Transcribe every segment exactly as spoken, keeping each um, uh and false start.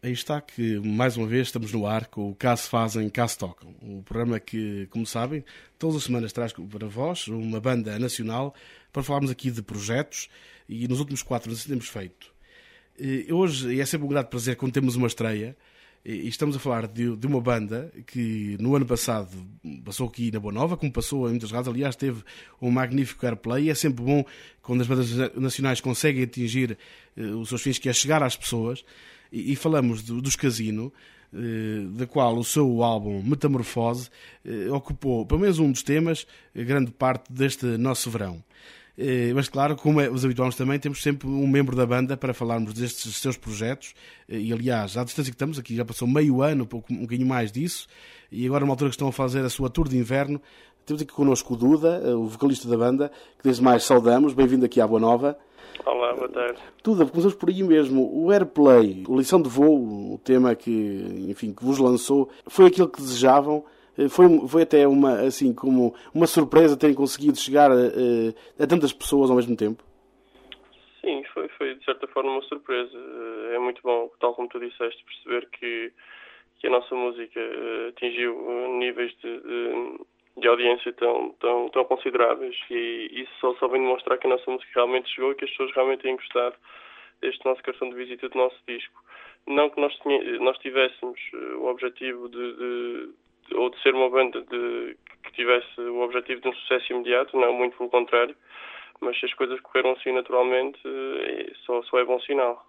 Aí está que, mais uma vez, estamos no ar com o Cá se Fazem, Cá se Tocam. O programa que, como sabem, todas as semanas traz para vós uma banda nacional para falarmos aqui de projetos e nos últimos quatro anos temos feito. E hoje é sempre um grande prazer quando temos uma estreia e estamos a falar de, de uma banda que no ano passado passou aqui na Boa Nova, como passou em muitas rádios, aliás teve um magnífico airplay e é sempre bom quando as bandas nacionais conseguem atingir uh, os seus fins, que é chegar às pessoas. E, e falamos do, dos Casino, uh, da qual o seu álbum Metamorfose uh, ocupou pelo menos um dos temas, grande parte deste nosso verão. Mas claro, como é, os habituamos também, temos sempre um membro da banda para falarmos destes seus projetos e aliás, à distância que estamos aqui, já passou meio ano, um, pouco, um bocadinho mais disso, e agora numa altura que estão a fazer a sua tour de inverno, temos aqui connosco o Duda, o vocalista da banda, que desde mais saudamos. Bem-vindo aqui à Boa Nova. Olá, boa tarde. Duda, começamos por aí mesmo. O Airplay, o Lição de Voo, o tema que, enfim, que vos lançou, foi aquilo que desejavam? Foi, foi até uma, assim, como uma surpresa terem conseguido chegar a, a, a tantas pessoas ao mesmo tempo? Sim, foi, foi de certa forma uma surpresa. É muito bom, tal como tu disseste, perceber que, que a nossa música atingiu níveis de, de, de audiência tão, tão, tão consideráveis, e isso só, só vem demonstrar que a nossa música realmente chegou e que as pessoas realmente têm gostado deste nosso cartão de visita do nosso disco. Não que nós, tinha, nós tivéssemos o objetivo de, de ou de ser uma banda de, que tivesse o objetivo de um sucesso imediato, não, muito pelo contrário, mas se as coisas correram assim naturalmente, só, só é bom sinal.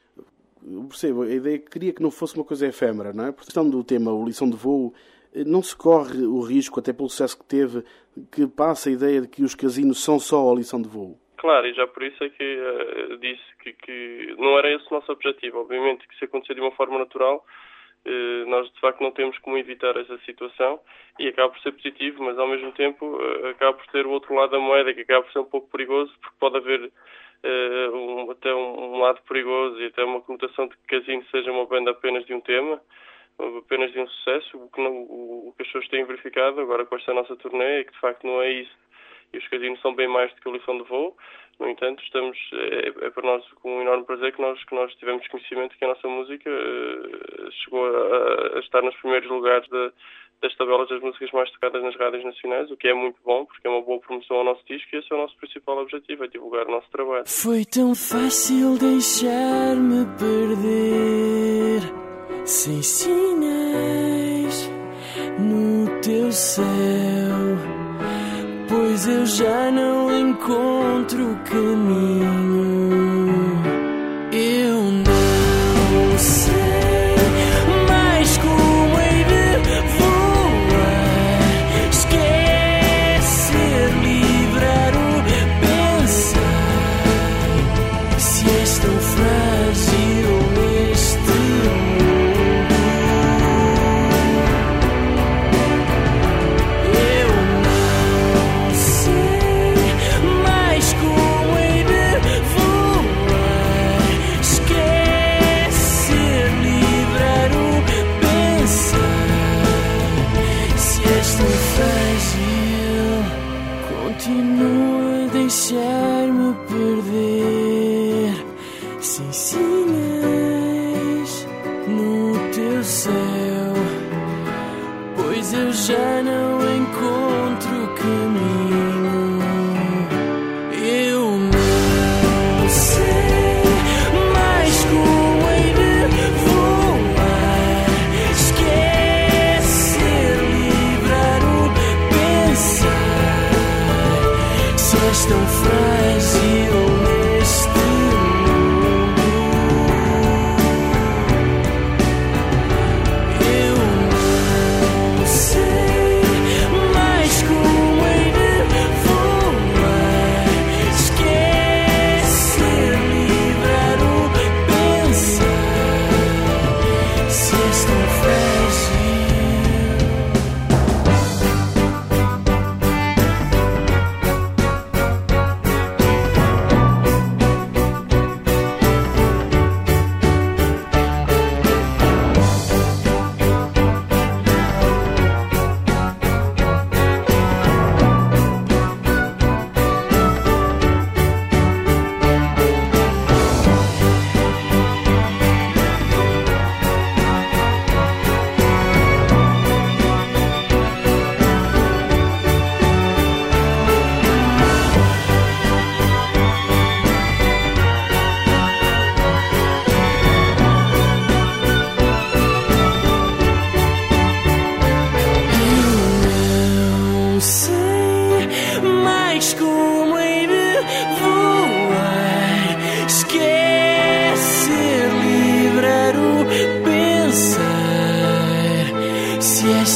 Eu percebo, a ideia que queria que não fosse uma coisa efêmera, não é? Por questão do tema, o Lição de Voo, não se corre o risco, até pelo sucesso que teve, que passa a ideia de que os casinos são só a Lição de Voo? Claro, e já por isso é que uh, disse que, que não era esse o nosso objetivo. Obviamente que se acontecer de uma forma natural, Uh, nós de facto não temos como evitar essa situação e acaba por ser positivo, mas ao mesmo tempo uh, acaba por ter o outro lado da moeda, que acaba por ser um pouco perigoso, porque pode haver uh, um, até um, um lado perigoso e até uma conotação de que Casino seja uma banda apenas de um tema, apenas de um sucesso, o que, não, o, o que as pessoas têm verificado agora com esta nossa turnê é que de facto não é isso, e os Casinos são bem mais do que a Lição de Voo. No entanto, estamos, é, é para nós com um enorme prazer que nós, que nós tivemos conhecimento que a nossa música uh, chegou a, a estar nos primeiros lugares da, das tabelas das músicas mais tocadas nas rádios nacionais, o que é muito bom, porque é uma boa promoção ao nosso disco e esse é o nosso principal objetivo, é divulgar o nosso trabalho. Foi tão fácil deixar-me perder, sem sinais no teu céu, pois eu já não encontro o caminho. Eu não sei mais como hei de voar, esquecer, livrar o pensar. Se és tão frágil este mundo, eu não sei mais como hei de voar, esquecer, livrar o pensar. Se és tão frágil, continua a deixar-me perder, sem sinais no teu céu, pois eu já não encontro o caminho. Eu não sei mais como hei de voar, esquecer, livrar o pensar. Se és tão frágil neste mundo, eu não sei mais como hei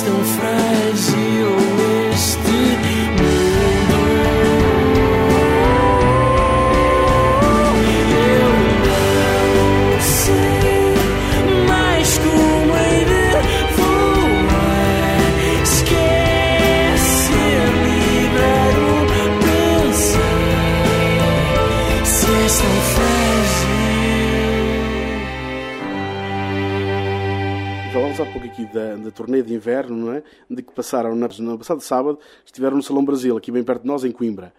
tão frágil este mundo. Eu não sei mais como hei de voar. Esquece, libero, pensar se és tão frágil. Falámos há pouco aqui da, da turnê de inverno, não é? De que passaram na, no passado sábado, estiveram no Salão Brasil, aqui bem perto de nós, em Coimbra.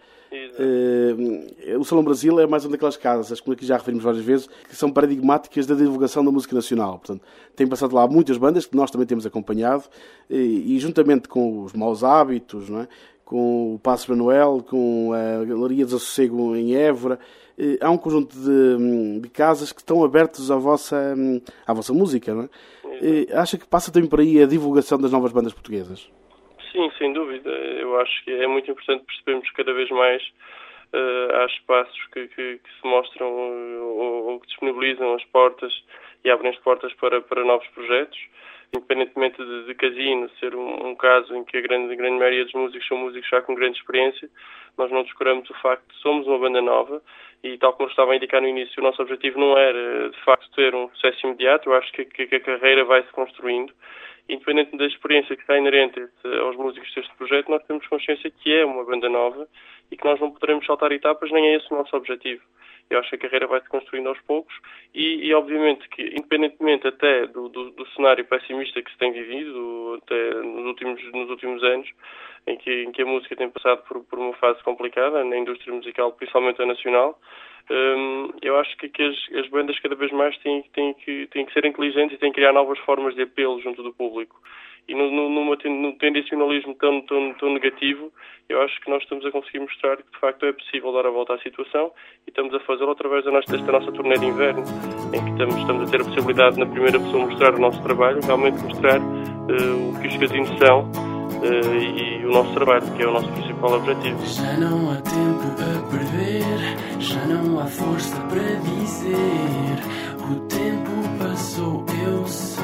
Uh, o Salão Brasil é mais uma daquelas casas, como aqui já referimos várias vezes, que são paradigmáticas da divulgação da música nacional. Portanto, tem passado lá muitas bandas que nós também temos acompanhado, e, e juntamente com os Maus Hábitos, não é? Com o Passos Manuel, com a Galeria Desassossego em Évora, uh, há um conjunto de, de casas que estão abertas à vossa, à vossa música, não é? Uh, acha que passa também por aí a divulgação das novas bandas portuguesas? Sim, sem dúvida. Eu acho que é muito importante percebermos que cada vez mais uh, há espaços que, que, que se mostram uh, ou, ou que disponibilizam as portas e abrem as portas para, para novos projetos. Independentemente de, de Casino ser um, um caso em que a grande, a grande maioria dos músicos são músicos já com grande experiência, nós não descuramos o facto de somos uma banda nova e, tal como eu estava a indicar no início, o nosso objetivo não era, de facto, ter um sucesso imediato. Eu acho que, que, que a carreira vai se construindo. Independente da experiência que está inerente aos músicos deste projeto, nós temos consciência que é uma banda nova e que nós não poderemos saltar etapas, nem é esse o nosso objetivo. Eu acho que a carreira vai se construindo aos poucos e, e obviamente, que independentemente até do, do, do cenário pessimista que se tem vivido até nos últimos, nos últimos anos, em que, em que a música tem passado por, por uma fase complicada na indústria musical, principalmente a nacional, hum, eu acho que, que as, as bandas cada vez mais têm, têm, que, têm que ser inteligentes e têm que criar novas formas de apelo junto do público. E no, no, numa, no tendencionalismo tão, tão, tão negativo, eu acho que nós estamos a conseguir mostrar que, de facto, é possível dar a volta à situação e estamos a fazê-lo através da nossa, desta nossa turnê de inverno, em que estamos, estamos a ter a possibilidade, na primeira pessoa, mostrar o nosso trabalho, realmente mostrar uh, o que os casinos são uh, e o nosso trabalho, que é o nosso principal objetivo. Já não há tempo a perder, já não há força para dizer. O tempo passou, eu sei.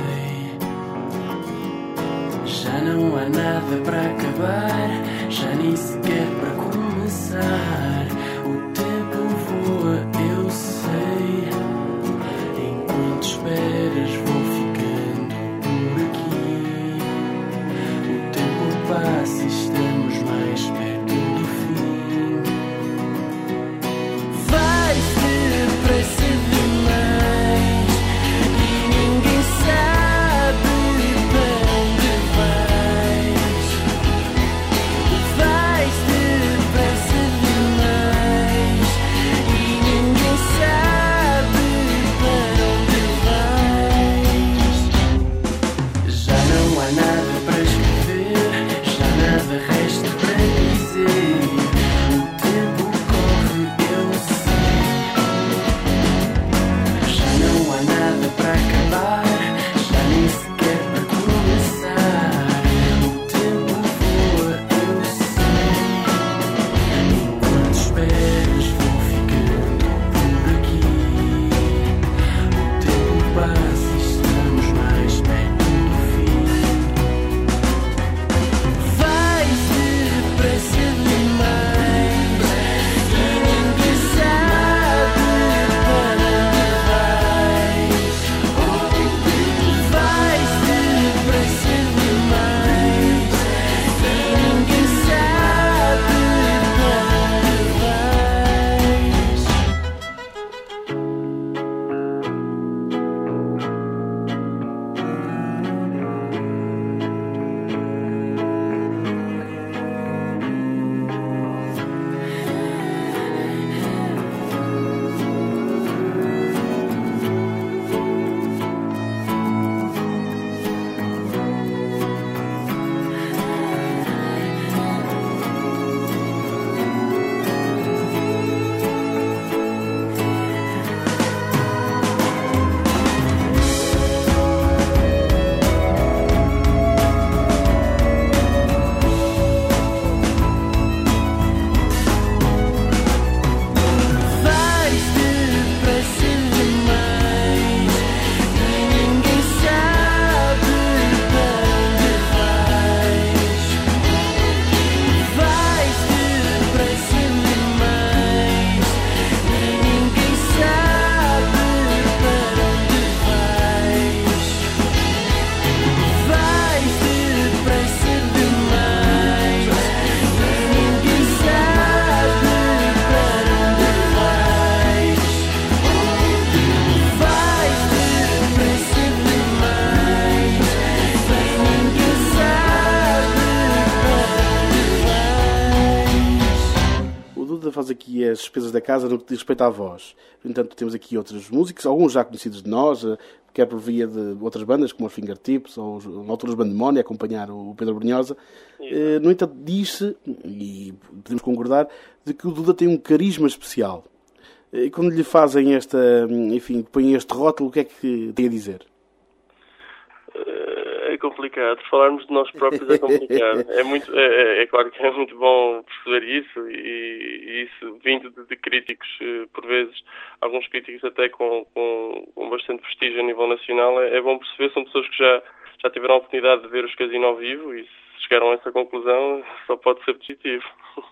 Já não há nada para acabar, já nem sequer para começar. O tempo voa, eu sei. Enquanto esperas vou ficando por aqui. O tempo passa e estamos mais perto do fim. Vais depressa demais e ninguém sabe para onde vais. Vais contavas aqui as despesas da casa no que diz respeito à voz. No entanto, temos aqui outros músicos, alguns já conhecidos de nós, quer por via de outras bandas, como os Fingertips, ou na altura os Bandemónio, a acompanhar o Pedro Brunhosa. Uh, no entanto, diz-se, e podemos concordar, de que o Duda tem um carisma especial. E quando lhe fazem esta, enfim, põem este rótulo, o que é que tem a dizer? É complicado. Falarmos de nós próprios é complicado. É, muito, é, é claro que é muito bom perceber isso, e, e isso vindo de, de críticos, por vezes, alguns críticos até com, com, com bastante prestígio a nível nacional. É, é bom perceber, são pessoas que já, já tiveram a oportunidade de ver os Casino ao vivo, e se chegaram a essa conclusão, só pode ser positivo.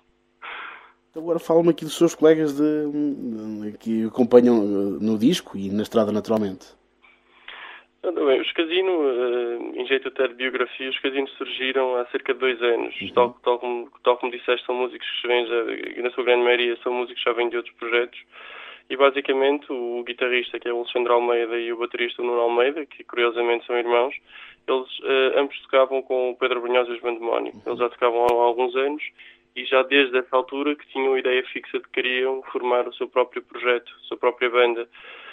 Agora fala-me aqui dos seus colegas de, de, que acompanham no disco e na estrada, naturalmente. Bem, os Casino, uh, em jeito até de biografia, os Casino surgiram há cerca de dois anos. Uhum. Tal, tal, como, tal como disseste, são músicos que vêm já, na sua grande maioria, são músicos que já vêm de outros projetos. E basicamente o guitarrista, que é o Alexandre Almeida, e o baterista, o Nuno Almeida, que curiosamente são irmãos, eles uh, ambos tocavam com o Pedro Brunhosa e os Bandemónio. Eles já tocavam há alguns anos, e já desde essa altura que tinham a ideia fixa de que queriam formar o seu próprio projeto, a sua própria banda.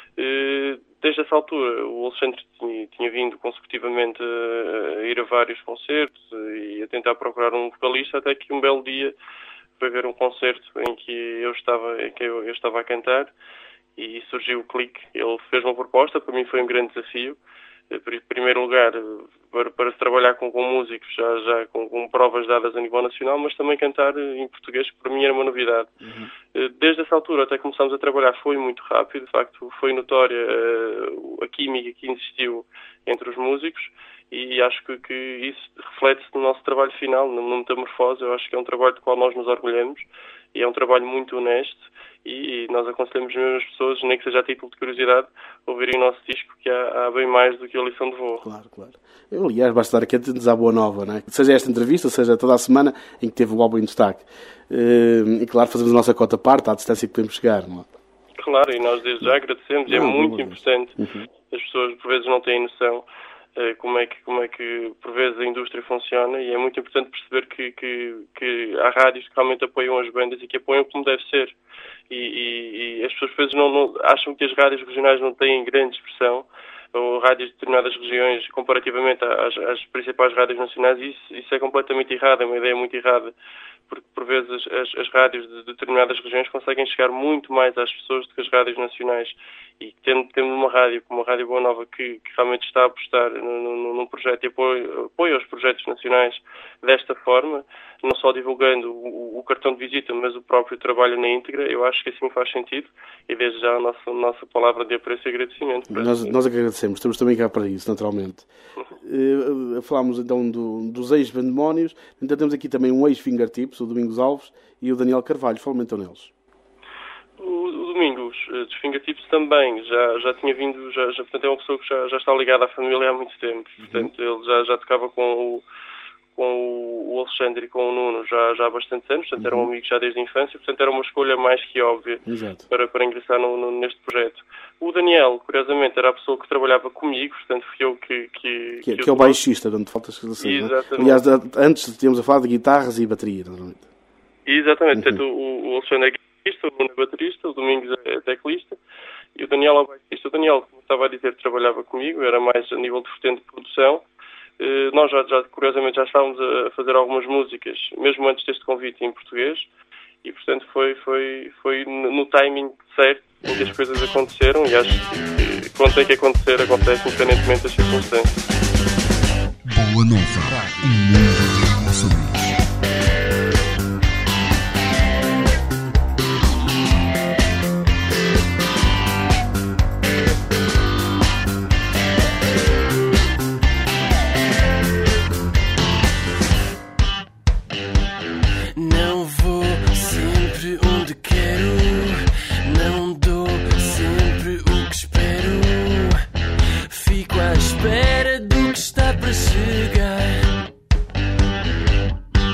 Desde essa altura, o Alexandre tinha, tinha vindo consecutivamente a ir a vários concertos e a tentar procurar um vocalista, até que um belo dia foi haver um concerto em que eu estava, em que eu, eu estava a cantar, e surgiu o clique. Ele fez uma proposta, para mim foi um grande desafio. Em primeiro lugar, para, para se trabalhar com, com músicos, já, já com, com provas dadas a nível nacional, mas também cantar em português, que para mim era uma novidade. Uhum. Desde essa altura até começámos a trabalhar foi muito rápido, de facto foi notória a química que existiu entre os músicos, e acho que, que isso reflete-se no nosso trabalho final, no Metamorfose. Eu acho que é um trabalho do qual nós nos orgulhamos, e é um trabalho muito honesto, e nós aconselhamos mesmo as pessoas, nem que seja a título de curiosidade, ouvirem o nosso disco, que há, há bem mais do que a lição de voo. Claro, claro. Eu, aliás, basta estar aqui a dizer a boa nova, não é? Seja esta entrevista, seja toda a semana em que teve o álbum em destaque. E claro, fazemos a nossa cota parte, à distância que podemos chegar, não é? Claro, e nós desde já agradecemos, e é muito importante. Uhum. As pessoas por vezes não têm noção como é que, como é que por vezes a indústria funciona, e é muito importante perceber que, que, que há rádios que realmente apoiam as bandas e que apoiam como deve ser. E, e, e as pessoas por vezes não, não, acham que as rádios regionais não têm grande expressão, ou rádios de determinadas regiões comparativamente às, às principais rádios nacionais, e isso, isso é completamente errado, é uma ideia muito errada, porque por vezes as, as rádios de determinadas regiões conseguem chegar muito mais às pessoas do que as rádios nacionais, e tendo, tendo uma rádio como a Rádio Boa Nova que, que realmente está a apostar num, num projeto e apoio, apoio aos projetos nacionais desta forma, não só divulgando o, o cartão de visita, mas o próprio trabalho na íntegra, eu acho que assim faz sentido, e desde já a nossa, a nossa palavra de apreço e agradecimento. Nós, nós agradecemos, estamos também cá para isso, naturalmente. Uhum. Uh, falámos então do, dos ex-Bandemónios, então temos aqui também um ex-Fingertips, o Domingos Alves, e o Daniel Carvalho. Falamos então neles. O, o Domingos, dos Fingertips também, já, já tinha vindo, já, já, portanto é uma pessoa que já, já está ligada à família há muito tempo, portanto uhum. ele já, já tocava com o com o Alexandre e com o Nuno já, já há bastantes anos, portanto eram amigos já desde a infância, portanto era uma escolha mais que óbvia para, para ingressar no, no, neste projeto. O Daniel, curiosamente, era a pessoa que trabalhava comigo, portanto fui eu que... Que, que, que, que é o baixista, dando falta de esclarecer. Exatamente. Aliás, antes tínhamos a falar de guitarras e bateria, normalmente. Exatamente, uhum. portanto o, o Alexandre é guitarrista, o Nuno é baterista, o Domingos é teclista, e o Daniel é o baixista. O Daniel, como estava a dizer, trabalhava comigo, era mais a nível de vertente de produção. Uh, nós já, já, curiosamente, já estávamos a fazer algumas músicas, mesmo antes deste convite, em português, e, portanto, foi, foi, foi no timing certo em que as coisas aconteceram, e acho que quando tem que acontecer, acontece independentemente das circunstâncias. Boa Nova, o mundo de emoções. Espera do que está para chegar.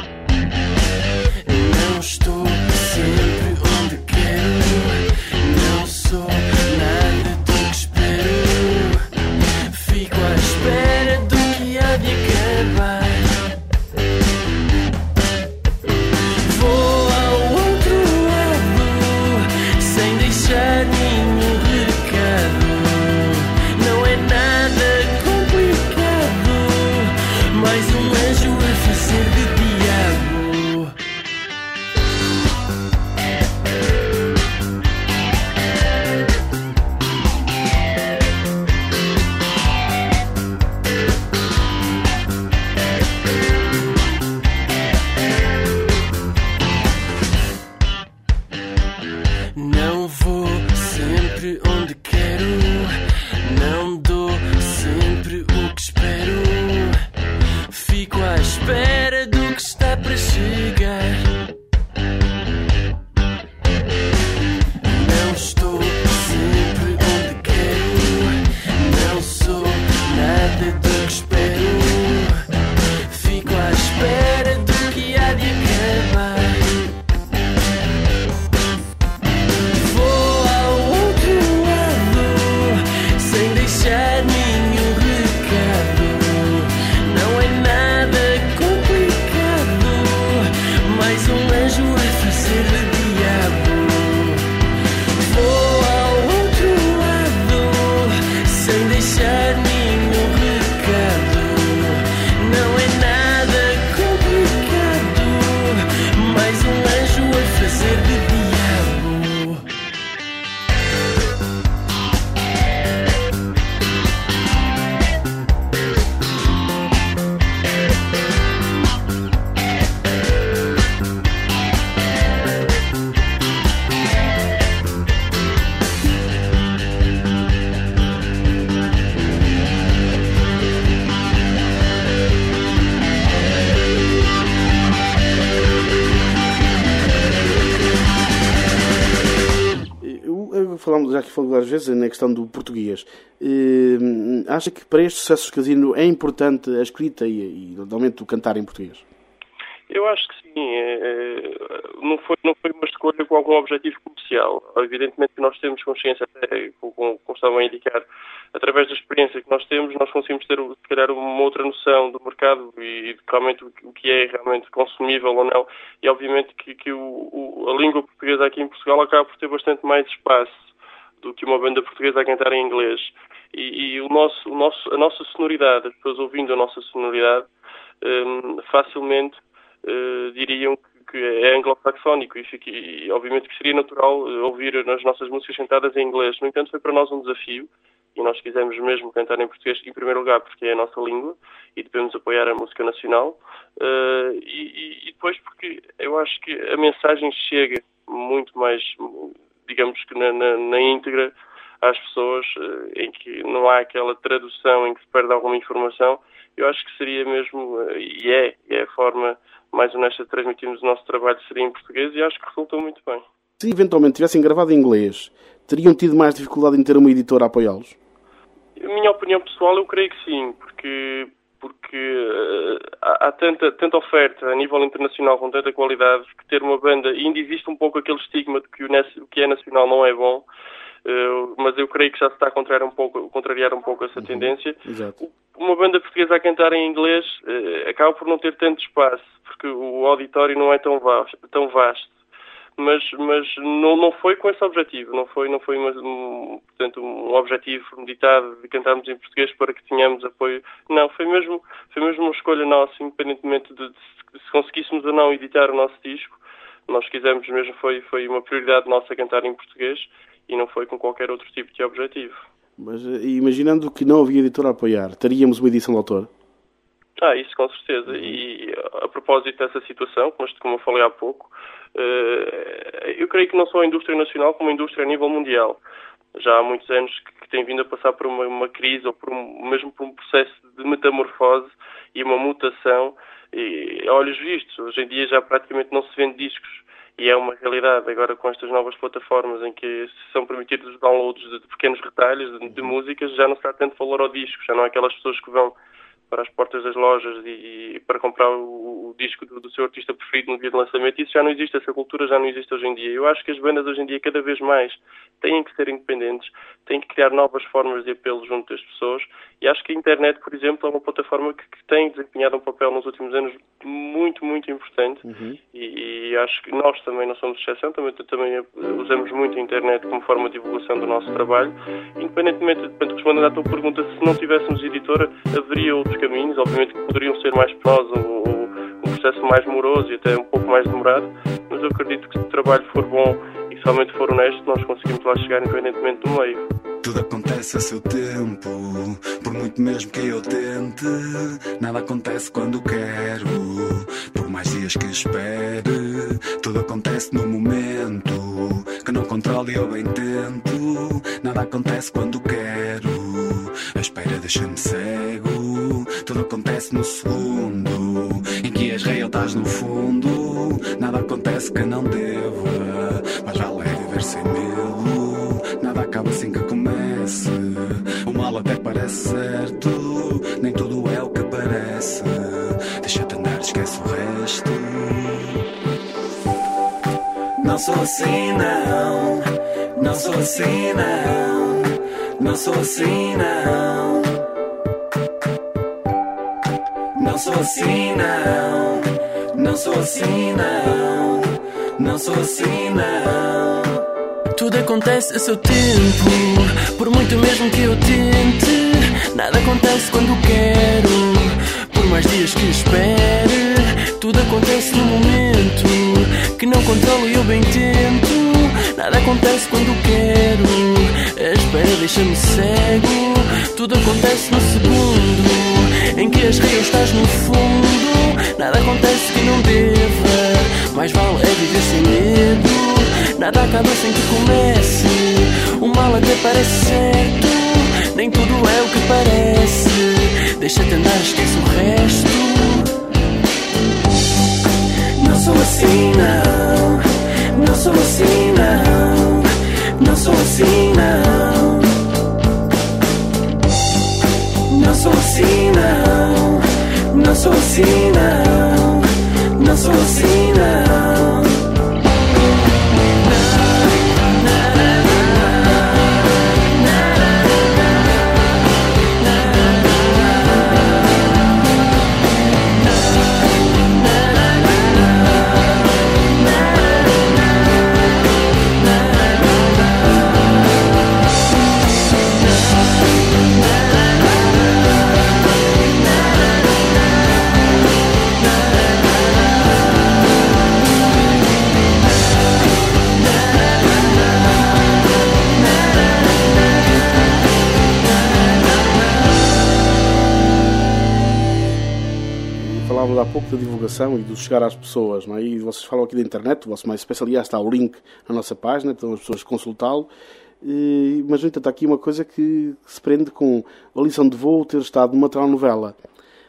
deixar nenhum recado. Não é nada complicado, mais um anjo a fazer de diabo. Vou ao outro lado, sem deixar nenhum recado. Não é nada complicado, mais um anjo a fazer de diabo. Falámos já aqui várias vezes na questão do português. Uh, acha que para este sucesso casino é importante a escrita e, e realmente o cantar em português? Eu acho que sim. É, não, foi, não foi uma escolha com algum objetivo comercial. Evidentemente que nós temos consciência, até, como, como estavam a indicar, através da experiência que nós temos, nós conseguimos ter, se calhar, uma outra noção do mercado e de realmente o que é realmente consumível ou não. E, obviamente, que, que o, o, a língua portuguesa aqui em Portugal acaba por ter bastante mais espaço do que uma banda portuguesa a cantar em inglês. E, e o nosso, o nosso, a nossa sonoridade, as pessoas ouvindo a nossa sonoridade, um, facilmente uh, diriam que, que é anglo-saxónico e, fica, e obviamente que seria natural uh, ouvir as nossas músicas cantadas em inglês. No entanto, foi para nós um desafio e nós quisemos mesmo cantar em português, em primeiro lugar porque é a nossa língua e devemos apoiar a música nacional uh, e, e depois porque eu acho que a mensagem chega muito mais, digamos que na, na, na íntegra, às pessoas, em que não há aquela tradução em que se perde alguma informação. Eu acho que seria mesmo, e é, e é a forma mais honesta de transmitirmos o nosso trabalho, seria em português, e acho que resultou muito bem. Se eventualmente tivessem gravado em inglês, teriam tido mais dificuldade em ter uma editora a apoiá-los? A minha opinião pessoal, eu creio que sim, porque... porque uh, há, há tanta, tanta oferta a nível internacional com tanta qualidade que ter uma banda, e ainda existe um pouco aquele estigma de que o, o que é nacional não é bom, uh, mas eu creio que já se está a contrariar um pouco, contrariar um pouco essa uhum. tendência. Exato. Uma banda portuguesa a cantar em inglês uh, acaba por não ter tanto espaço, porque o auditório não é tão vasto, tão vasto. Mas, mas não, não foi com esse objetivo, não foi, não foi uma, um, portanto, um objetivo meditado de cantarmos em português para que tenhamos apoio. Não, foi mesmo, foi mesmo uma escolha nossa, independentemente de, de se conseguíssemos ou não editar o nosso disco. Nós quisemos mesmo, foi, foi uma prioridade nossa cantar em português e não foi com qualquer outro tipo de objetivo. Mas imaginando que não havia editor a apoiar, teríamos uma edição de autor? Ah, isso com certeza. E a propósito dessa situação, como eu falei há pouco, eu creio que não só a indústria nacional, como a indústria a nível mundial. Já há muitos anos que tem vindo a passar por uma, uma crise ou por um, mesmo por um processo de metamorfose e uma mutação. E, a olhos vistos, hoje em dia já praticamente não se vende discos. E é uma realidade agora com estas novas plataformas em que são permitidos os downloads de, de pequenos retalhos de, de músicas, já não se dá tanto valor ao disco, já não há aquelas pessoas que vão para as portas das lojas e, e para comprar o, o disco do, do seu artista preferido no dia de lançamento. Isso já não existe, essa cultura já não existe hoje em dia. Eu acho que as bandas hoje em dia cada vez mais têm que ser independentes, têm que criar novas formas de apelo junto das pessoas e acho que a internet, por exemplo, é uma plataforma que, que tem desempenhado um papel nos últimos anos muito, muito importante uhum. e, e acho que nós também não somos exceção, também, também usamos muito a internet como forma de divulgação do nosso trabalho. Independentemente, de, respondendo à tua pergunta, se não tivéssemos editora, haveria outros caminhos, obviamente que poderiam ser mais penosos, um, um processo mais moroso e até um pouco mais demorado, mas eu acredito que se o trabalho for bom e somente for honesto, nós conseguimos lá chegar independentemente do meio. Tudo acontece a seu tempo, por muito mesmo que eu tente, nada acontece quando quero, por mais dias que espere, tudo acontece no momento, que não controlo e eu bem tento, nada acontece quando quero, a espera deixa-me cego, tudo acontece no segundo, em que és real estás no fundo, nada acontece que não deva, mas vale é viver sem medo, nada acaba assim que comece, o mal até parece certo, nem tudo é o que parece, deixa-te andar, esquece o resto. Não sou assim não, não sou assim não, Não sou assim não. Não sou assim não. Não sou assim não. Não sou assim não. Tudo acontece a seu tempo. Por muito mesmo que eu tente, nada acontece quando quero. Por mais dias que espere, tudo acontece no momento que não controlo e eu bem tento. Nada acontece quando quero. A espera deixa-me cego. Tudo acontece no segundo em que as rios estás no fundo. Nada acontece que não deva. Mais vale é viver sem medo. Nada acaba sem que comece. O mal até parece certo. Nem tudo é o que parece. Deixa-te andar, esquece o resto. Não sou assim não. Não sou assim não. Não sou assim não. Não sou assim não. Não sou assim não. Não sou assim não. Há pouco da divulgação e do chegar às pessoas, não é? E vocês falam aqui da internet, o vosso MySpace, aliás, está o link na nossa página, então as pessoas consultá-lo, e, mas no entanto está aqui uma coisa que se prende com a lição de voo ter estado numa telenovela.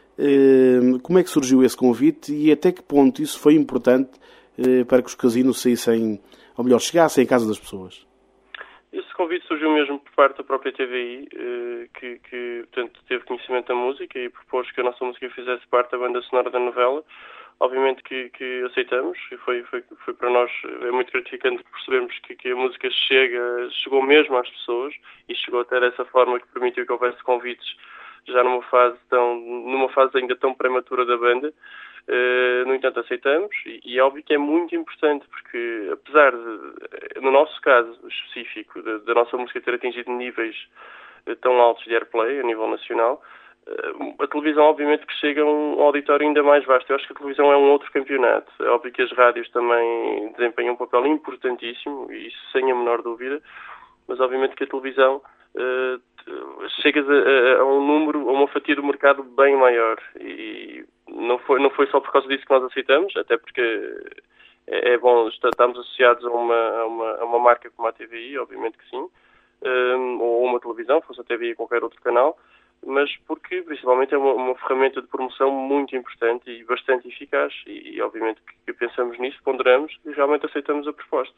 E, como é que surgiu esse convite e até que ponto isso foi importante e, para que os casinos saíssem, ou melhor, chegassem à casa das pessoas? Esse convite surgiu mesmo por parte da própria T V I, que, que portanto, teve conhecimento da música e propôs que a nossa música fizesse parte da banda sonora da novela. Obviamente que, que aceitamos e foi, foi, foi para nós é muito gratificante percebermos que, que a música chega, chegou mesmo às pessoas e chegou até dessa forma que permitiu que houvesse convites já numa fase, tão, numa fase ainda tão prematura da banda. Uh, no entanto, aceitamos e, e é óbvio que é muito importante porque, apesar de, no nosso caso específico, da, da nossa música ter atingido níveis uh, tão altos de airplay a nível nacional, uh, a televisão obviamente que chega a um auditório ainda mais vasto. Eu acho que a televisão é um outro campeonato. É óbvio que as rádios também desempenham um papel importantíssimo, e isso sem a menor dúvida, mas obviamente que a televisão uh, chega a, a, a um número, a uma fatia do mercado bem maior e Não foi, não foi só por causa disso que nós aceitamos, até porque é, é bom estarmos associados a uma, a, uma, a uma marca como a T V I, obviamente que sim, um, ou uma televisão, fosse a T V I ou qualquer outro canal, mas porque principalmente é uma, uma ferramenta de promoção muito importante e bastante eficaz e, e obviamente que, que pensamos nisso, ponderamos e realmente aceitamos a proposta.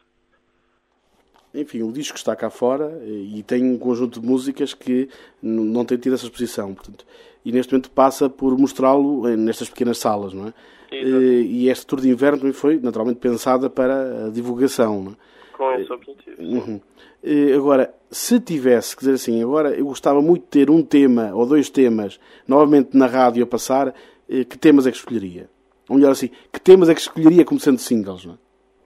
Enfim, o disco está cá fora e tem um conjunto de músicas que não tem tido essa exposição, portanto, e neste momento passa por mostrá-lo nestas pequenas salas, não é? Exato. E esta tour de inverno também foi naturalmente pensada para a divulgação, não é? Com esse objetivo. Uhum. Agora, se tivesse, quer dizer assim, agora eu gostava muito de ter um tema ou dois temas novamente na rádio a passar, que temas é que escolheria? Ou melhor assim, que temas é que escolheria como sendo singles, não é?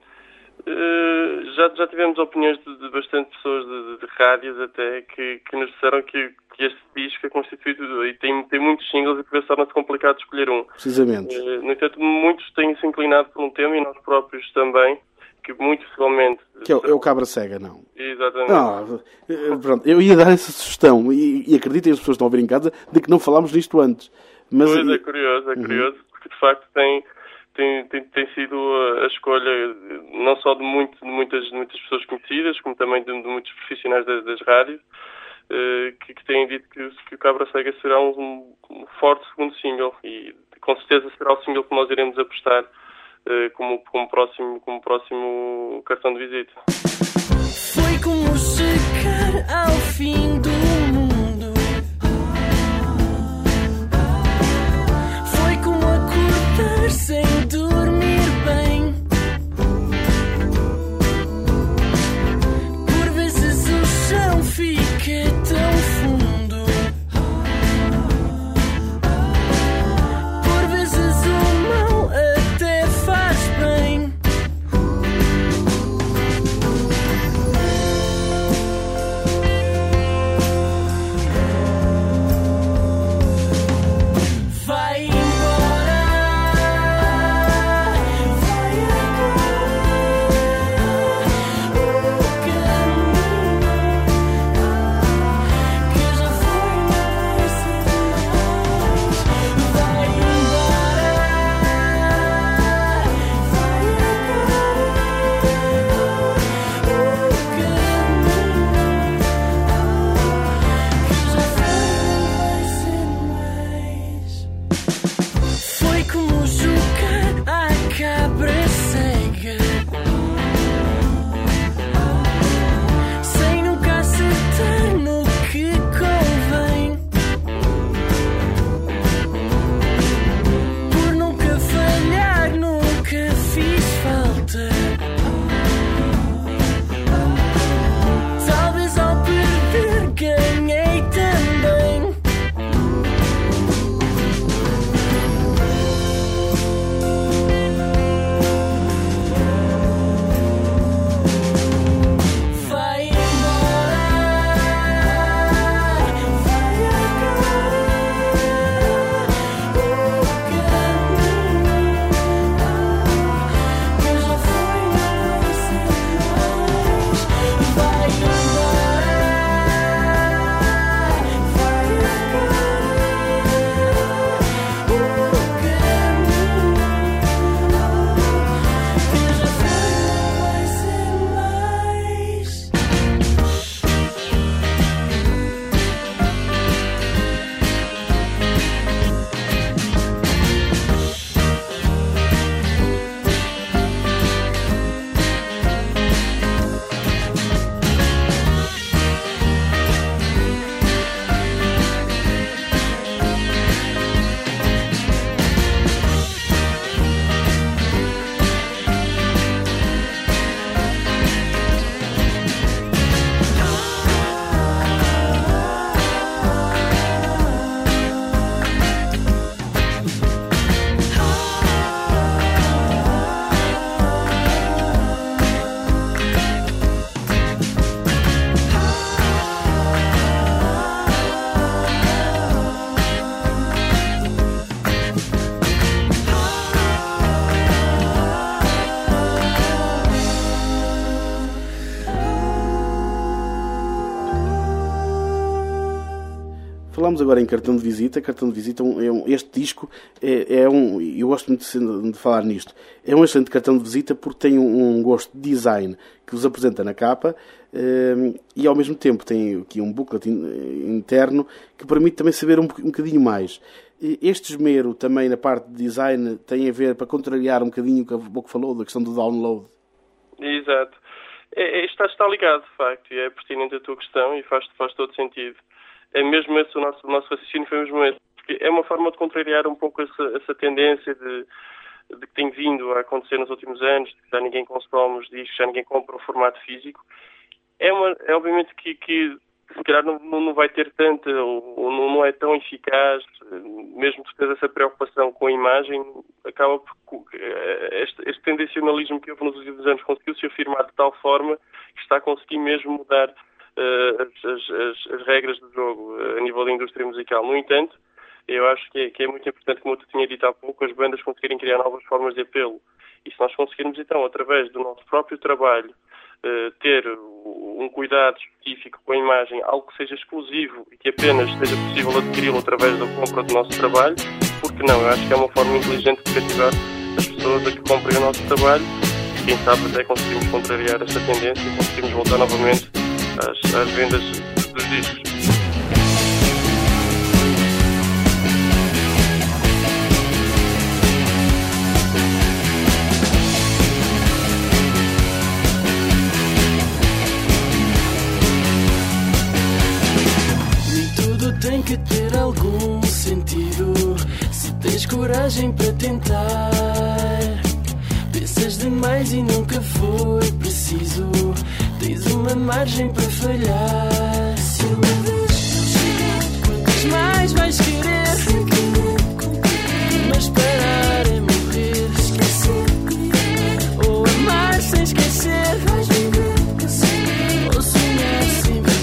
Uh, já, já tivemos opiniões de, de bastante pessoas de, de, de rádios até que, que nos disseram que, que este disco é constituído e tem, tem muitos singles e por isso torna-se complicado escolher um. Precisamente. Uh, no entanto, muitos têm-se inclinado por um tema e nós próprios também, que muito possivelmente... Que é, é o Cabra Cega, não? Exatamente. Não, pronto, eu ia dar essa sugestão e, e acreditem, as pessoas estão a ouvir em casa, de que não falámos disto antes. Mas, pois é curioso, é curioso, uhum. porque de facto tem... Tem, tem, tem sido a, a escolha não só de, muito, de, muitas, de muitas pessoas conhecidas, como também de, de muitos profissionais das, das rádios, uh, que, que têm dito que, que o Cabra Cega será um, um forte segundo single e com certeza será o single que nós iremos apostar uh, como, como, próximo, como próximo cartão de visita. Foi como chegar ao fim do mundo. Foi como acordar sem dormir bem. Por vezes o chão fica tão Falamos agora em cartão de visita. Cartão de visita, é um, este disco é, é um, eu gosto muito de, de falar nisto, é um excelente cartão de visita porque tem um, um gosto de design que vos apresenta na capa um, e ao mesmo tempo tem aqui um booklet in, interno que permite também saber um, um bocadinho mais. Este esmero também na parte de design tem a ver, para contrariar um bocadinho o que a Boca falou, da questão do download. Exato. É, é, está, está ligado, de facto, e é pertinente a tua questão e faz, faz todo sentido. É mesmo esse o nosso, o nosso raciocínio, foi mesmo esse. Porque é uma forma de contrariar um pouco essa, essa tendência de, de que tem vindo a acontecer nos últimos anos, de que já ninguém consome os discos, já ninguém compra o formato físico. É, uma, é obviamente que, que se calhar não, não vai ter tanta, ou, ou não é tão eficaz, mesmo por ter essa preocupação com a imagem, acaba por este, este tendencionalismo que houve nos últimos anos conseguiu-se afirmar de tal forma que está a conseguir mesmo mudar uh, as, as, as regras do jogo uh, a nível da indústria musical. No entanto, eu acho que é, que é muito importante, como eu te tinha dito há pouco, as bandas conseguirem criar novas formas de apelo. E se nós conseguirmos, então, através do nosso próprio trabalho, uh, ter um cuidado específico com a imagem, algo que seja exclusivo e que apenas seja possível adquiri-lo através da compra do nosso trabalho, porque não? Eu acho que é uma forma inteligente de cativar as pessoas a que comprem o nosso trabalho e quem sabe até conseguimos contrariar esta tendência e conseguimos voltar novamente às, às vendas dos discos. Tem que ter algum sentido se tens coragem para tentar. Pensas demais e nunca foi preciso. Tens uma margem para falhar. Se uma vez não chegar, quantas mais vais querer? Mas parar é morrer. Ou amar sem esquecer. Ou sonhar sem viver.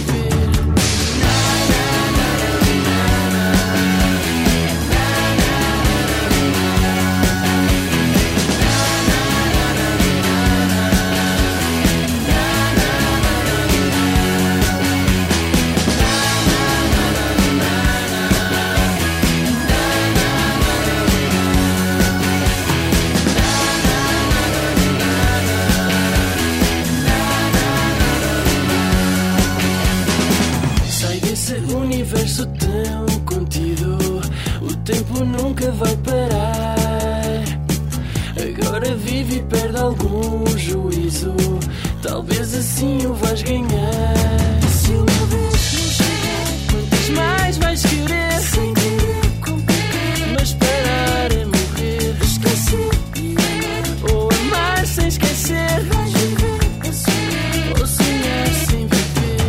Universo tão contido, o tempo nunca vai parar. Agora vive e perde algum juízo, talvez assim o vais ganhar. Se uma vez não chegar, quantas mais vais querer? Sem querer complicar, mas parar é morrer. Esquecer ou amar sem esquecer. Vais viver a sonhar ou sonhar sem viver.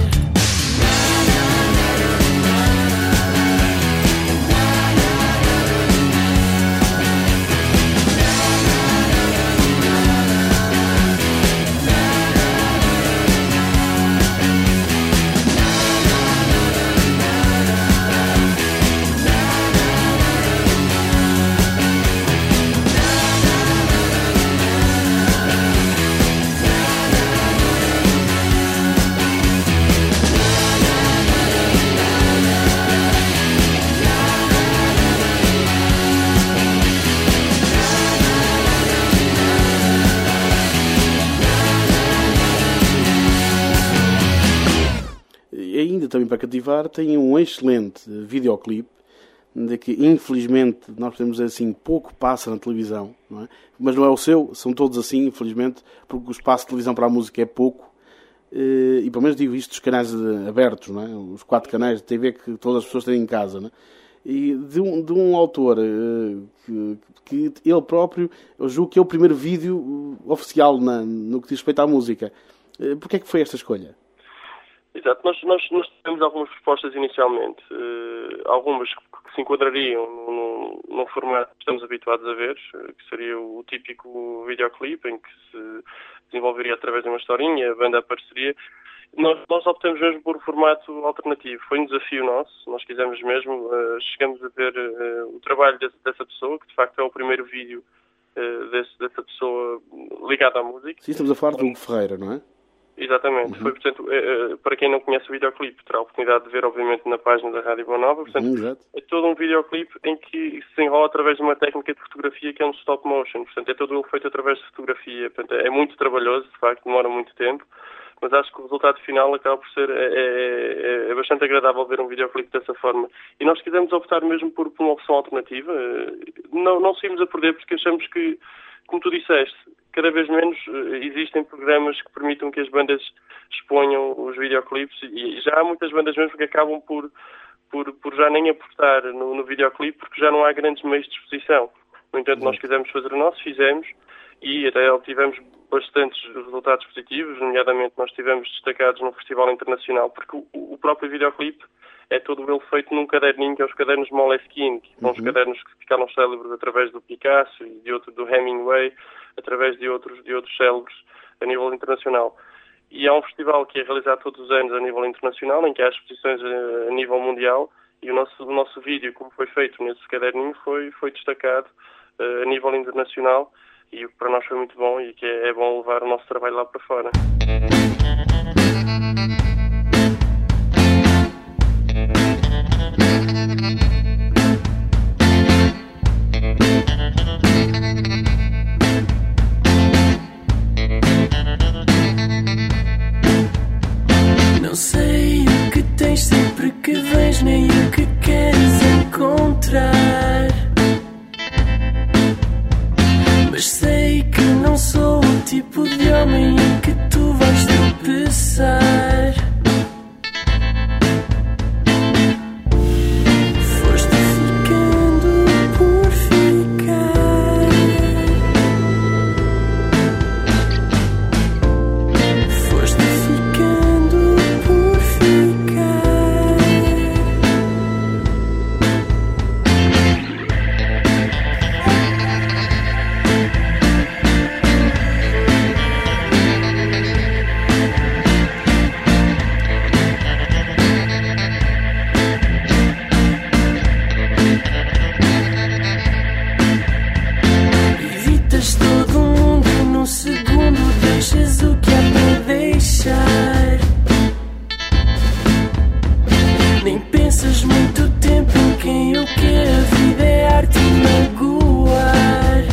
Ainda também para cativar, tem um excelente videoclipe de que infelizmente nós podemos dizer assim, pouco passa na televisão, não é? Mas não é o seu, são todos assim, infelizmente, porque o espaço de televisão para a música é pouco, e pelo menos digo isto dos canais abertos, não é? Os quatro canais de T V que todas as pessoas têm em casa, não é? E de um, de um autor que, que ele próprio, eu julgo que é o primeiro vídeo oficial na, no que diz respeito à música. Porquê é que foi esta escolha? Exato, nós, nós, nós tivemos algumas propostas inicialmente, uh, algumas que se enquadrariam num, num formato que estamos habituados a ver, uh, que seria o típico videoclipe em que se desenvolveria através de uma historinha, a banda apareceria. Nós, nós optamos mesmo por um formato alternativo, foi um desafio nosso, nós quisemos mesmo, uh, chegamos a ver uh, o trabalho desse, dessa pessoa, que de facto é o primeiro vídeo uh, desse, dessa pessoa ligada à música. Sim, estamos a falar do Hugo Ferreira, não é? Exatamente. Uhum. Foi, portanto, é, é, para quem não conhece o videoclipe, terá a oportunidade de ver, obviamente, na página da Rádio Boa Nova. Portanto, uhum, é todo um videoclipe em que se enrola através de uma técnica de fotografia que é um stop motion. Portanto, é todo ele feito através de fotografia. Portanto, é muito trabalhoso, de facto, demora muito tempo. Mas acho que o resultado final acaba por ser é, é, é bastante agradável ver um videoclipe dessa forma. E nós quisemos optar mesmo por, por uma opção alternativa. Não, não saímos a perder porque achamos que, como tu disseste, cada vez menos existem programas que permitam que as bandas exponham os videoclipes e já há muitas bandas mesmo que acabam por, por, por já nem apostar no, no videoclipe porque já não há grandes meios de exposição. No entanto, nós quisemos fazer o nosso, fizemos e até obtivemos bastantes resultados positivos, nomeadamente nós estivemos destacados num festival internacional porque o, o próprio videoclipe é todo ele feito num caderninho que é os cadernos Moleskine, que são uhum. os cadernos que ficaram célebres através do Picasso e de outro, do Hemingway, através de outros, de outros célebres a nível internacional. E há um festival que é realizado todos os anos a nível internacional, em que há exposições a, a nível mundial, e o nosso, o nosso vídeo, como foi feito nesse caderninho, foi, foi destacado uh, a nível internacional, e o que para nós foi muito bom, e que é, é bom levar o nosso trabalho lá para fora. Não sei o que tens sempre que vens, nem o que queres encontrar. Mas sei que não sou o tipo de homem em que tu vais tropeçar. Foste ficando por ficar. Foste ficando por ficar. Evitas todo mundo num segundo, deixas o que há para deixar. Nem pensas muito tempo em quem ou que a vida é arte e magoar.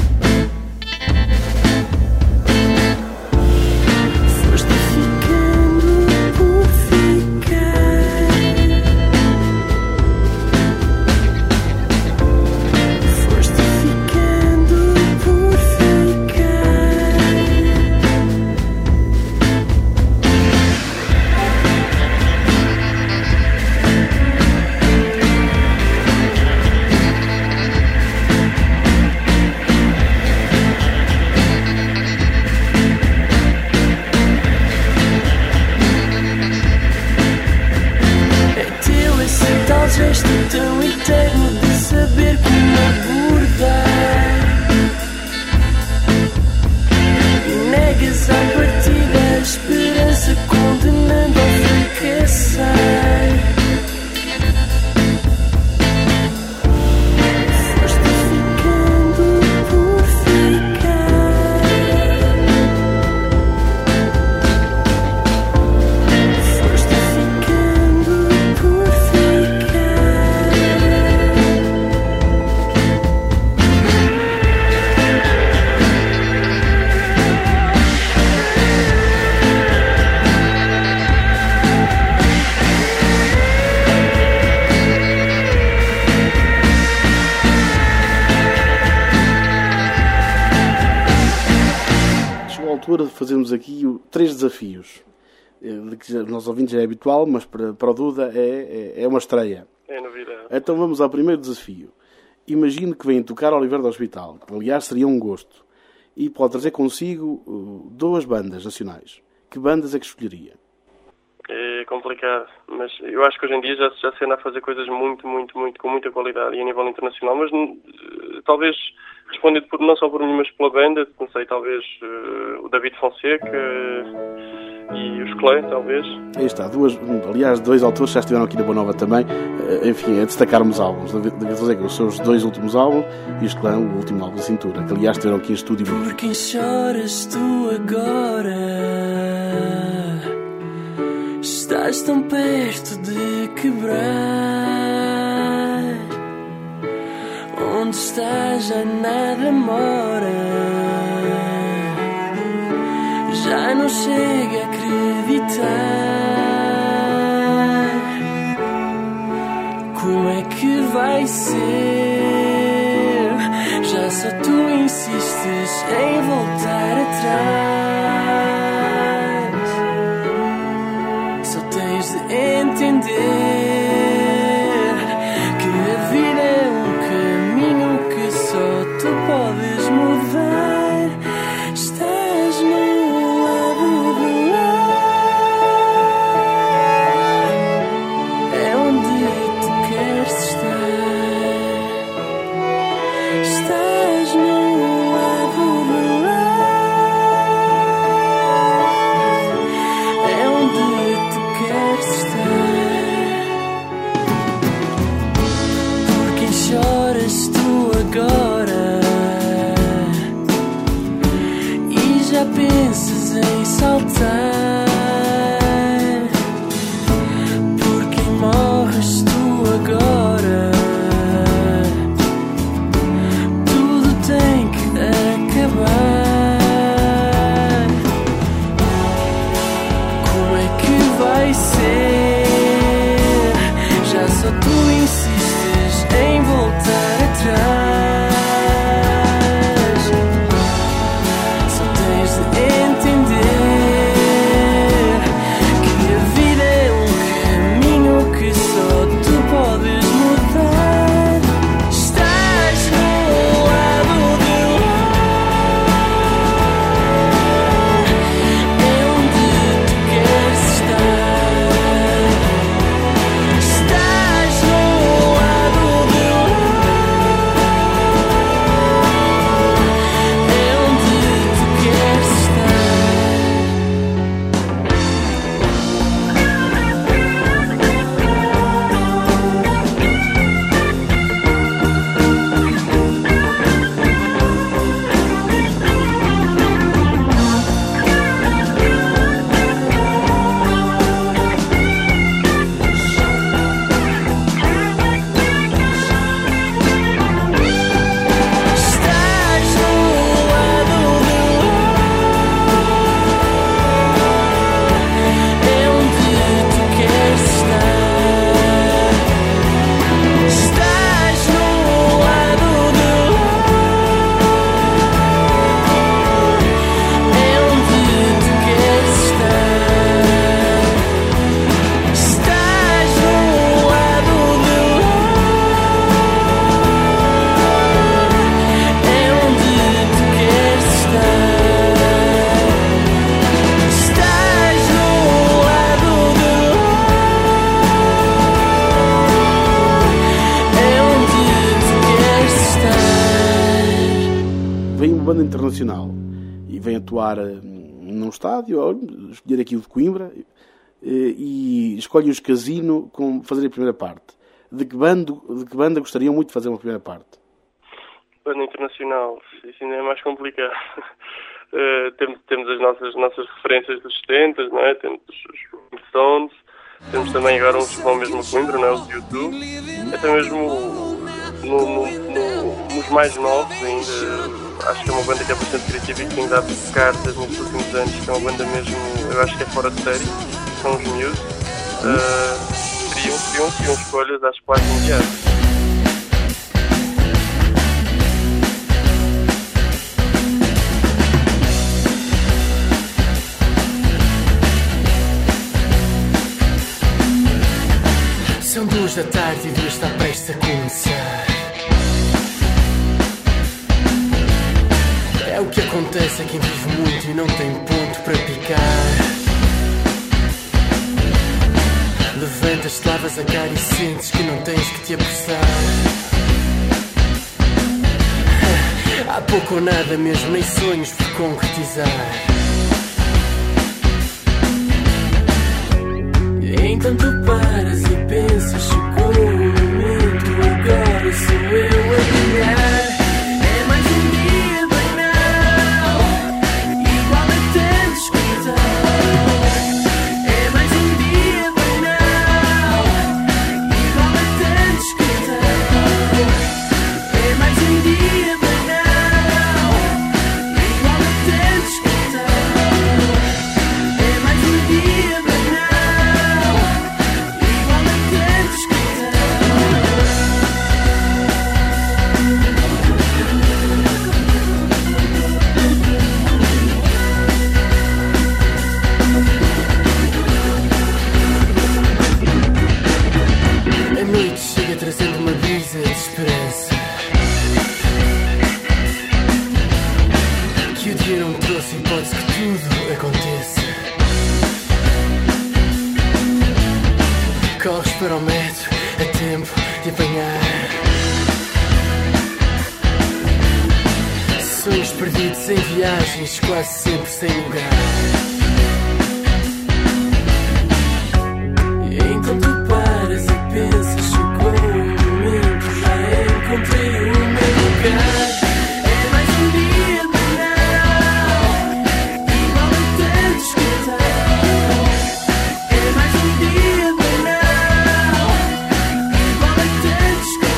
Foste ficando por ficar. Foste ficando por ficar. É teu esse tal gesto tão eterno de saber como abordar. E negas à partida a esperança, condenando a fracassar. Foste ficando por ficar. Foste ficando por ficar. Chegou a altura de fazermos aqui o- três desafios, eh, de que já- os nossos ouvintes já é habitual, mas para, para o Duda é, é, é uma estreia. É novidade. Então vamos ao primeiro desafio. Imagine que vem tocar Oliveira do Hospital, que aliás seria um gosto, e pode trazer consigo uh, duas bandas nacionais. Que bandas é que escolheria? É complicado, mas eu acho que hoje em dia já, já se anda a fazer coisas muito, muito, muito, com muita qualidade e a nível internacional, mas uh, talvez respondendo por, não só por mim, mas pela banda, não sei, talvez uh, o David Fonseca, uh, e os Clay, talvez. Aí está, duas, aliás, dois autores já estiveram aqui na Boa Nova também, enfim, a destacarmos álbuns. David Fonseca, os seus dois últimos álbuns, e os Clã, o último álbum de Cintura, que aliás estiveram aqui em estúdio. Por quem choras tu agora? Estás tão perto de quebrar. Onde estás já nada mora. Já não chega a acreditar. Como é que vai ser? Já só tu insistes em voltar atrás. Só tens de entender que a vida é um caminho que só tu podes mudar. Estás no lado do ar, é onde tu queres estar. Estás no lado do ar, é onde tu queres estar. Por quem choras tu agora? E já pensas em saltar? Por quem morres tu agora? Tudo tem que acabar. Como é que vai ser? Já só tu insistes em voltar atrás. Só tens de entender que a vida é um caminho que só tu podes mudar. Estás no lado do ar, é onde tu queres estar. Estás no lado do ar, é onde tu queres estar. Estás no lado do ar, é onde tu queres estar. Estás no lado do ar, é onde tu queres estar. Estás no lado do ar, é onde tu queres estar. Estás no lado do ar, é onde tu queres estar. Vem uma banda internacional e vem atuar eh, num estádio, ou escolher aqui o de Coimbra, eh, e escolhe os Casino com fazer a primeira parte. De que, bando, de que banda gostariam muito de fazer uma primeira parte? Banda internacional, isso ainda é mais complicado. Eh, temos, temos as nossas, nossas referências dos setenta, não é? Temos os Rolling Stones, temos também agora uns que vão mesmo a Coimbra, não é? Os YouTube, até mesmo no, no, no, nos mais novos ainda. Acho que é uma banda que é bastante criativa e que tem dado cartas nos últimos anos, que é uma banda mesmo, eu acho que é fora de série, são os Muse. Uh, seriam, seriam, seriam escolhas, acho que quase imediatas. São duas da tarde e duas está prestes a começar. É o que acontece a quem vive muito e não tem ponto para picar. Levantas-te, lavas a cara e sentes que não tens que te apressar. Há pouco ou nada mesmo, nem sonhos por concretizar. Enquanto paras e pensas, chegou o momento, agora sou eu a brilhar. É mais um dia banal, igual a tantos que dão. É mais um dia banal, igual a tantos que dão. É mais um dia banal, igual a tantos que dão. É mais um dia banal, igual a tantos que a noite chega trazendo uma brisa de esperança que o dia não trouxe, hipótese que tudo aconteça. Corres para o metro, a tempo de apanhar sonhos perdidos em viagens, quase sempre sem lugar. Enquanto paras e pensas, chegou o momento, já encontrei o meu lugar. É mais um dia banal, igual a tantos que dão. É mais um dia banal, igual a tantos que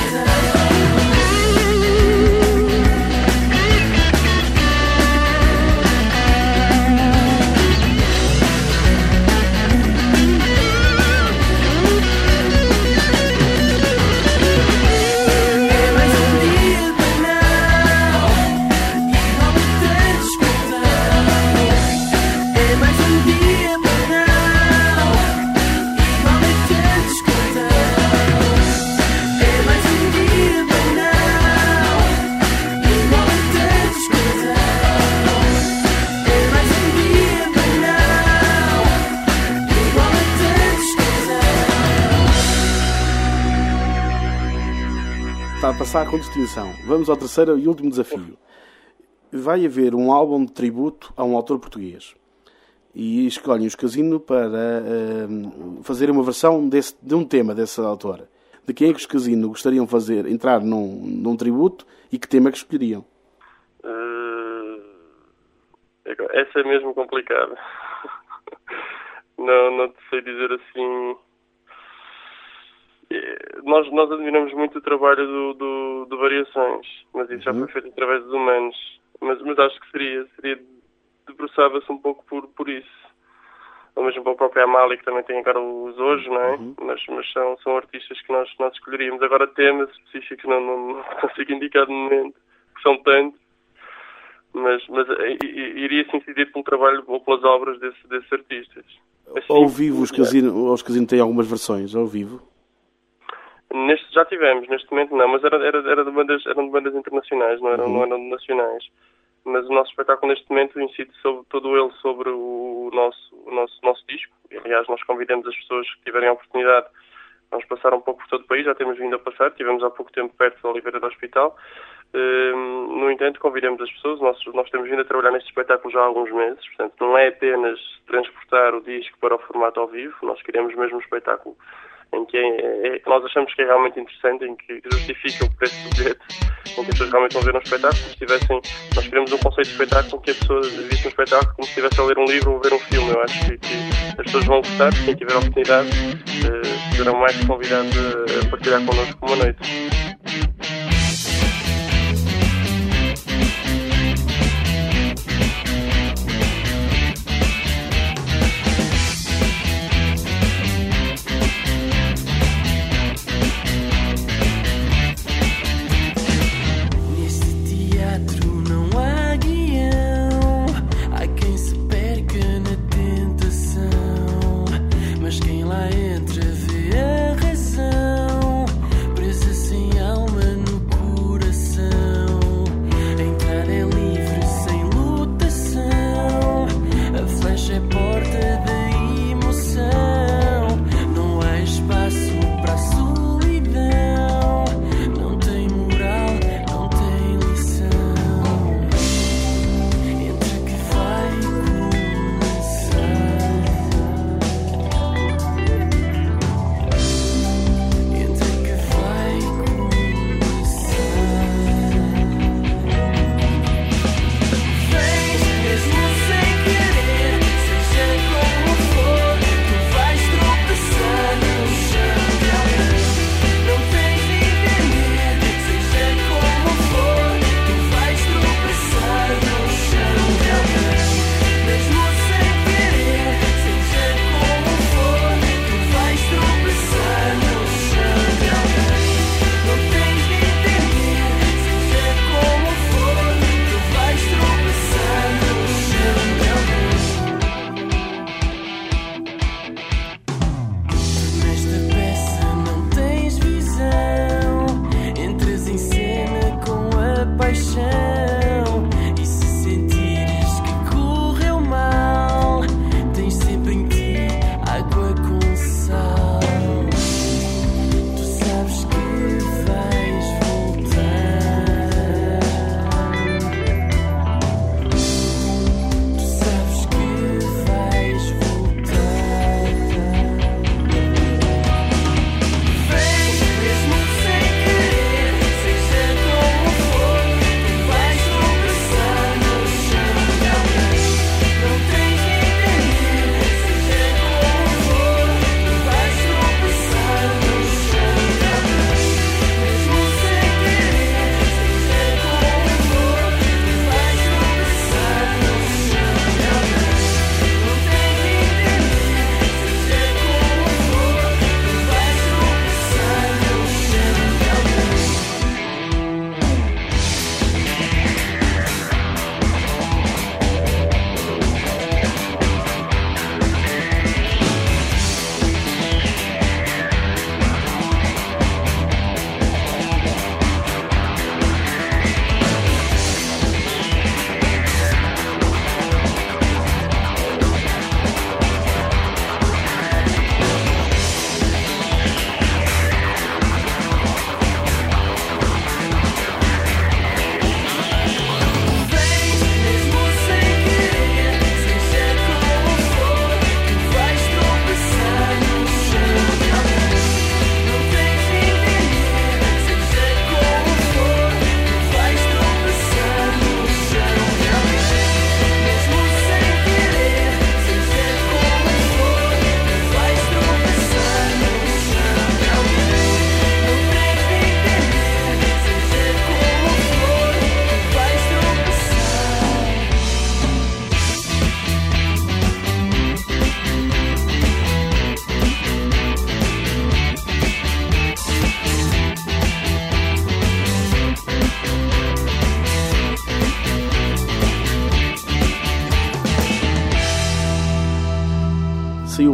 Está a passar com distinção. Vamos ao terceiro e último desafio. Vai haver um álbum de tributo a um autor português. E escolhem os Casino para uh, fazer uma versão desse, de um tema desse autor. De quem é que os Casino gostariam de fazer, entrar num, num tributo e que tema é que escolheriam? Uh, essa é mesmo complicada. não, não te sei dizer assim... Nós, nós admiramos muito o trabalho do, do, do Variações, mas isso já foi feito através dos humanos. Mas, mas acho que seria, seria debruçava-se um pouco por, por isso. Ou mesmo para o próprio Amália, que também tem agora os hoje, não é? Uhum. Mas, mas são, são artistas que nós, nós escolheríamos. Agora temas específicos não, não, não consigo indicar de momento, que são tantos. Mas, mas iria-se incidir pelo trabalho ou pelas obras desses, desses artistas. Assim, ao vivo, os Casino, os Casino têm algumas versões, ao vivo? Neste já tivemos, neste momento não, mas era, era, era de bandas, eram de bandas internacionais, não eram, uhum. não eram de nacionais. Mas o nosso espetáculo neste momento incide sobre, todo ele sobre o nosso, o nosso, nosso disco. E, aliás, nós convidamos as pessoas que tiverem a oportunidade, vamos passar um pouco por todo o país, já temos vindo a passar, tivemos há pouco tempo perto de Oliveira do Hospital. Uh, no entanto, convidamos as pessoas, nós, nós temos vindo a trabalhar neste espetáculo já há alguns meses, portanto não é apenas transportar o disco para o formato ao vivo, nós queremos mesmo um espetáculo em que é, é, nós achamos que é realmente interessante, em que justifica o preço do bilhete, em que as pessoas realmente vão ver um espetáculo, como se tivessem, nós queremos um conceito de espetáculo em que a pessoa visse um espetáculo como se estivesse a ler um livro ou a ver um filme. Eu acho que, que as pessoas vão gostar, quem tiver a oportunidade, uh, serão mais convidados a, a partilhar connosco uma noite. Quem lá entra vê a razão, presa sem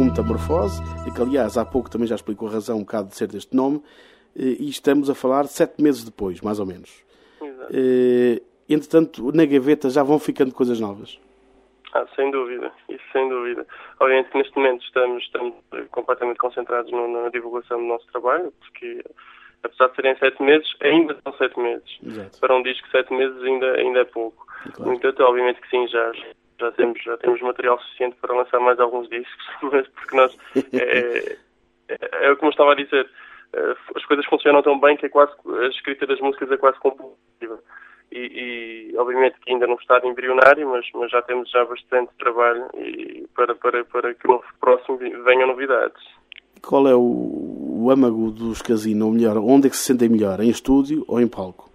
Metamorfose, e que aliás há pouco também já explicou a razão um bocado de ser deste nome, e estamos a falar sete meses depois, mais ou menos. Exato. Entretanto, na gaveta já vão ficando coisas novas. Ah, sem dúvida, isso sem dúvida. Obviamente que neste momento estamos, estamos completamente concentrados no, na divulgação do nosso trabalho, porque apesar de serem sete meses, ainda são sete meses. Exato. Para um disco, sete meses ainda, ainda é pouco. Claro. No entanto, obviamente que sim, já, já, temos, já temos material suficiente para lançar mais alguns discos, mas porque nós, é, é, é como eu estava a dizer, as coisas funcionam tão bem que é quase, a escrita das músicas é quase compulsiva. E, e obviamente que ainda não está embrionário, mas, mas já temos já bastante trabalho e para, para, para que no próximo venham novidades. Qual é o, o âmago dos Casino, ou melhor, onde é que se sentem melhor, em estúdio ou em palco?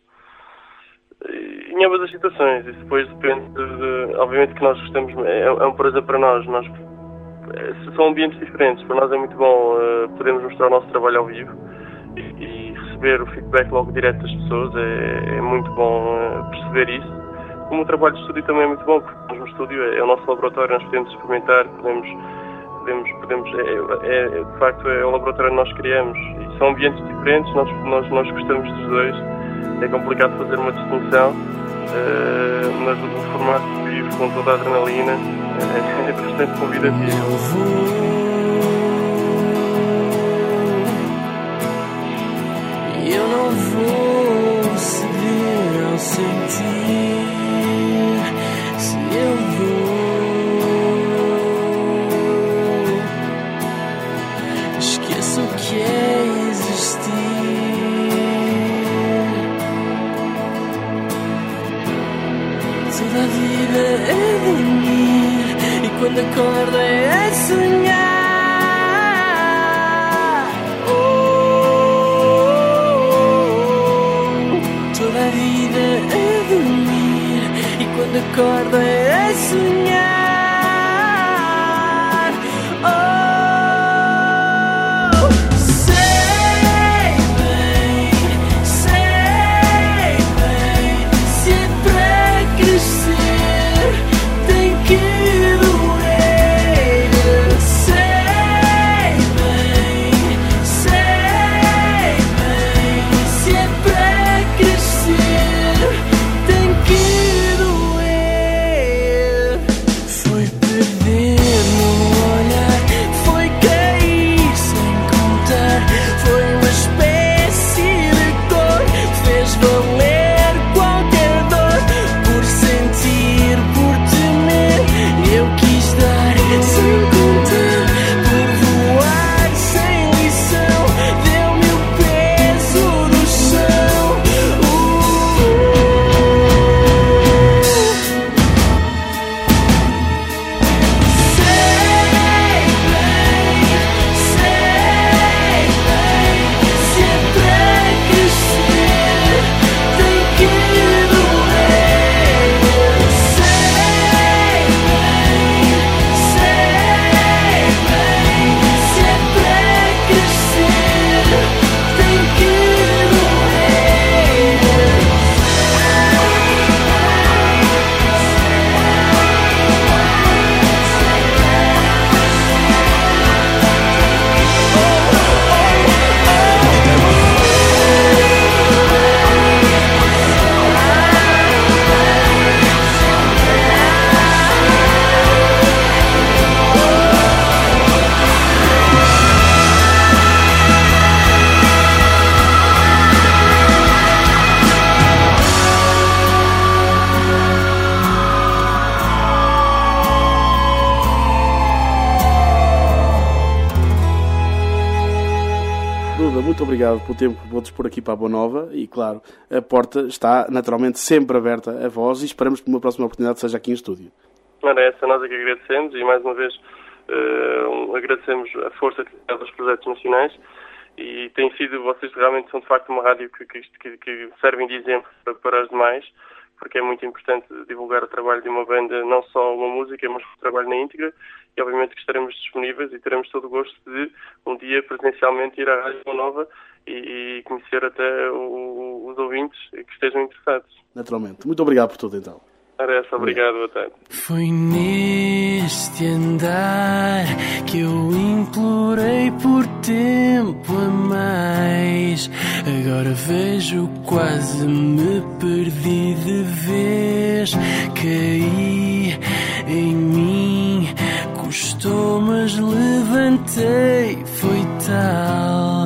Em ambas as situações, isso depois depende de, de, obviamente que nós gostamos, é, é um prazer para nós, nós é, são ambientes diferentes, para nós é muito bom uh, podermos mostrar o nosso trabalho ao vivo e, e receber o feedback logo direto das pessoas, é, é muito bom uh, perceber isso. Como o trabalho de estúdio também é muito bom, porque nós no estúdio é, é o nosso laboratório, nós podemos experimentar, podemos, podemos, podemos é, é, é, de facto é o laboratório que nós criamos e são ambientes diferentes, nós, nós, nós gostamos dos dois. É complicado fazer uma distinção, uh, mas o formato vivo com toda a adrenalina é, é bastante convidativo. Eu vou, eu não vou ceder ao sentir. Se eu vou, esqueço o que é existir. Toda a vida é dormir e quando acorda é sonhar. Oh, oh, oh. Toda a vida é dormir e quando acorda é sonhar. Oh, sei bem, sei bem, se é para crescer tem que doer. Sei bem, sei bem, se é para crescer tem que doer. Foi perder no olhar, foi cair sem contar, foi uma espécie de dor, fez valer qualquer dor, por sentir, por temer, eu quis dar sem contar, por voar sem lição, deu-me o peso do chão. Uh, Sei bem, sei bem, se é para crescer tem que doer. Sei bem, sei bem, se é para crescer tem que doer. Duda, muito obrigado pelo tempo que vou dispor aqui para a Boa Nova e, claro, a porta está naturalmente sempre aberta a vós e esperamos que uma próxima oportunidade seja aqui em estúdio. Ora, essa nós é que agradecemos e mais uma vez uh, agradecemos a força que dá aos projetos nacionais e tem sido, vocês realmente são de facto uma rádio que, que, que servem de exemplo para, para as demais, porque é muito importante divulgar o trabalho de uma banda, não só uma música, mas o trabalho na íntegra, e obviamente que estaremos disponíveis e teremos todo o gosto de um dia presencialmente ir à Rádio Boa Nova e, e conhecer até o, os ouvintes que estejam interessados. Naturalmente. Muito obrigado por tudo, então. Era essa, obrigado, boa tarde. Foi neste andar que eu implorei por tempo a mais. Agora vejo, quase me perdi de vez. Caí em mim, custou, mas levantei, foi tal